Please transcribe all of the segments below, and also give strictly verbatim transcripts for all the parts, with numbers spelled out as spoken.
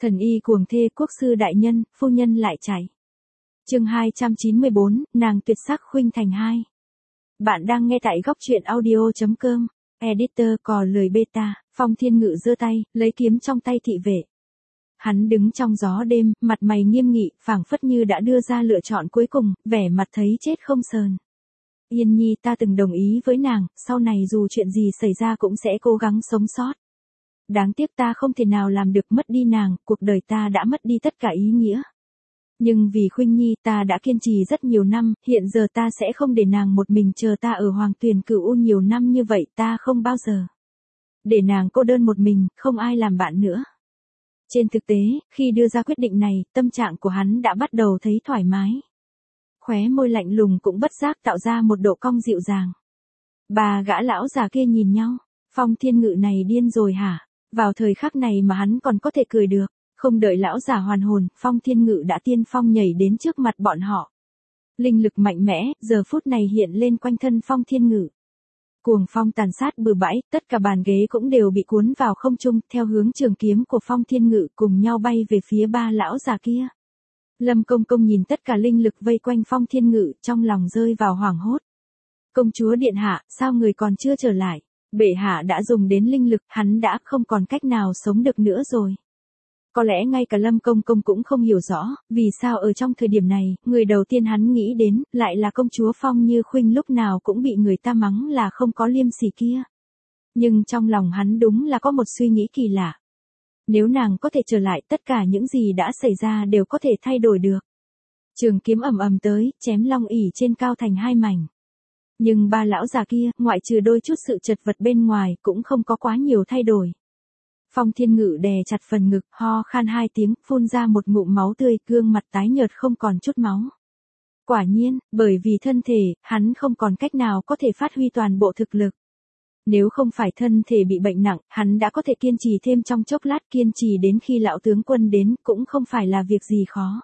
Thần y cuồng thê quốc sư đại nhân, phu nhân lại chạy. Chương hai trăm chín mươi bốn, nàng tuyệt sắc khuynh thành hai. Bạn đang nghe tại góc truyện audio chấm com. Editor cò lười beta. Phong Thiên Ngự giơ tay, lấy kiếm trong tay thị vệ. Hắn đứng trong gió đêm, mặt mày nghiêm nghị, phảng phất như đã đưa ra lựa chọn cuối cùng, vẻ mặt thấy chết không sờn. Yên Nhi, ta từng đồng ý với nàng, sau này dù chuyện gì xảy ra cũng sẽ cố gắng sống sót. Đáng tiếc ta không thể nào làm được, mất đi nàng, cuộc đời ta đã mất đi tất cả ý nghĩa. Nhưng vì Khuynh Nhi ta đã kiên trì rất nhiều năm, hiện giờ ta sẽ không để nàng một mình chờ ta ở Hoàng Tuyền Cửu U nhiều năm như vậy, ta không bao giờ để nàng cô đơn một mình, không ai làm bạn nữa. Trên thực tế, khi đưa ra quyết định này, tâm trạng của hắn đã bắt đầu thấy thoải mái. Khóe môi lạnh lùng cũng bất giác tạo ra một độ cong dịu dàng. Ba gã lão già kia nhìn nhau, Phong Thiên Ngự này điên rồi hả? Vào thời khắc này mà hắn còn có thể cười được, không đợi lão già hoàn hồn, Phong Thiên Ngự đã tiên phong nhảy đến trước mặt bọn họ. Linh lực mạnh mẽ, giờ phút này hiện lên quanh thân Phong Thiên Ngự. Cuồng phong tàn sát bừa bãi, tất cả bàn ghế cũng đều bị cuốn vào không trung, theo hướng trường kiếm của Phong Thiên Ngự cùng nhau bay về phía ba lão già kia. Lâm Công Công nhìn tất cả linh lực vây quanh Phong Thiên Ngự, trong lòng rơi vào hoảng hốt. Công chúa điện hạ, sao người còn chưa trở lại? Bệ hạ đã dùng đến linh lực, hắn đã không còn cách nào sống được nữa rồi. Có lẽ ngay cả Lâm Công Công cũng không hiểu rõ, vì sao ở trong thời điểm này, người đầu tiên hắn nghĩ đến, lại là công chúa Phong Như Khuynh lúc nào cũng bị người ta mắng là không có liêm sỉ kia. Nhưng trong lòng hắn đúng là có một suy nghĩ kỳ lạ. Nếu nàng có thể trở lại, tất cả những gì đã xảy ra đều có thể thay đổi được. Trường kiếm ầm ầm tới, chém long ỷ trên cao thành hai mảnh. Nhưng ba lão già kia, ngoại trừ đôi chút sự chật vật bên ngoài, cũng không có quá nhiều thay đổi. Phong Thiên Ngự đè chặt phần ngực, ho khan hai tiếng, phun ra một ngụm máu tươi, gương mặt tái nhợt không còn chút máu. Quả nhiên, bởi vì thân thể, hắn không còn cách nào có thể phát huy toàn bộ thực lực. Nếu không phải thân thể bị bệnh nặng, hắn đã có thể kiên trì thêm trong chốc lát, kiên trì đến khi lão tướng quân đến, cũng không phải là việc gì khó.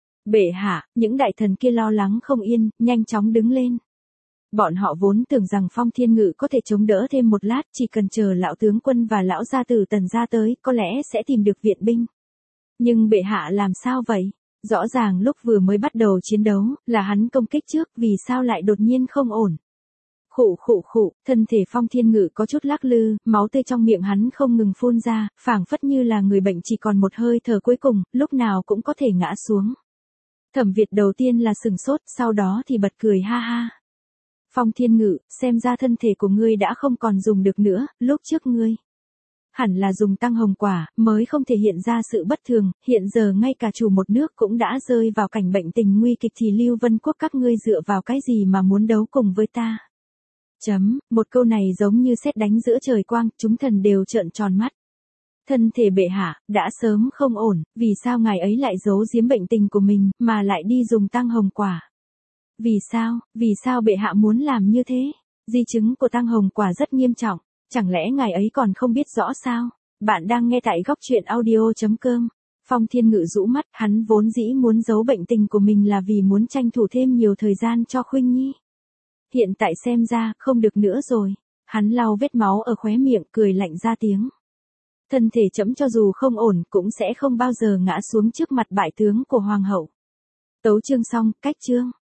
Bệ hạ, những đại thần kia lo lắng không yên, nhanh chóng đứng lên. Bọn họ vốn tưởng rằng Phong Thiên Ngự có thể chống đỡ thêm một lát, chỉ cần chờ lão tướng quân và lão gia tử Tần gia tới, có lẽ sẽ tìm được viện binh. Nhưng bệ hạ làm sao vậy? Rõ ràng lúc vừa mới bắt đầu chiến đấu, là hắn công kích trước, vì sao lại đột nhiên không ổn? Khụ khụ khụ, thân thể Phong Thiên Ngự có chút lắc lư, máu tươi trong miệng hắn không ngừng phun ra, phảng phất như là người bệnh chỉ còn một hơi thở cuối cùng, lúc nào cũng có thể ngã xuống. Thẩm Việt đầu tiên là sừng sốt, sau đó thì bật cười ha ha. Phong Thiên Ngự, xem ra thân thể của ngươi đã không còn dùng được nữa, lúc trước ngươi hẳn là dùng tăng hồng quả, mới không thể hiện ra sự bất thường, hiện giờ ngay cả chủ một nước cũng đã rơi vào cảnh bệnh tình nguy kịch thì Lưu Vân Quốc các ngươi dựa vào cái gì mà muốn đấu cùng với ta? Chấm, một câu này giống như sét đánh giữa trời quang, chúng thần đều trợn tròn mắt. Thân thể bệ hạ, đã sớm không ổn, vì sao ngài ấy lại giấu giếm bệnh tình của mình, mà lại đi dùng tăng hồng quả? Vì sao, vì sao bệ hạ muốn làm như thế? Di chứng của tăng hồng quả rất nghiêm trọng, chẳng lẽ ngài ấy còn không biết rõ sao? Bạn đang nghe tại góc truyện audio chấm com. Phong Thiên Ngự rũ mắt, hắn vốn dĩ muốn giấu bệnh tình của mình là vì muốn tranh thủ thêm nhiều thời gian cho Khuynh Nhi. Hiện tại xem ra, không được nữa rồi. Hắn lau vết máu ở khóe miệng, cười lạnh ra tiếng. Thân thể trẫm cho dù không ổn, cũng sẽ không bao giờ ngã xuống trước mặt bại tướng của hoàng hậu. Tấu chương xong, cách chương.